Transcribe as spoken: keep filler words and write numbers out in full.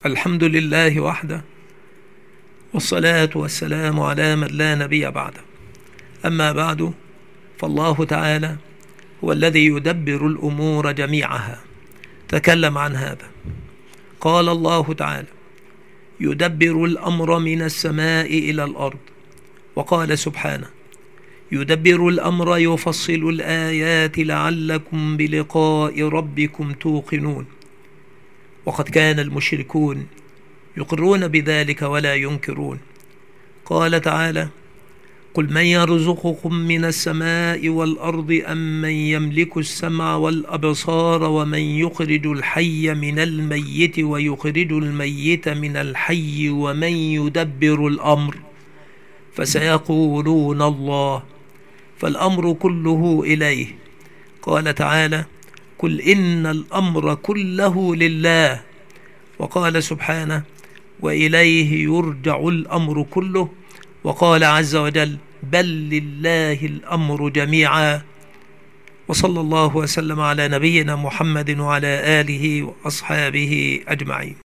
الحمد لله وحده، والصلاة والسلام على من لا نبي بعده. أما بعد، فالله تعالى هو الذي يدبر الأمور جميعها. تكلم عن هذا، قال الله تعالى: يدبر الأمر من السماء إلى الأرض. وقال سبحانه: يدبر الأمر يفصل الآيات لعلكم بلقاء ربكم توقنون. وقد كان المشركون يقرون بذلك ولا ينكرون. قال تعالى: قل من يرزقكم من السماء والأرض أم من يملك السمع والأبصار ومن يخرج الحي من الميت ويخرج الميت من الحي ومن يدبر الأمر فسيقولون الله، فالأمر كله إليه. قال تعالى: قل إن الأمر كله لله. وقال سبحانه: وإليه يرجع الأمر كله. وقال عز وجل: بل لله الأمر جميعا. وصلى الله وسلم على نبينا محمد وعلى آله وأصحابه أجمعين.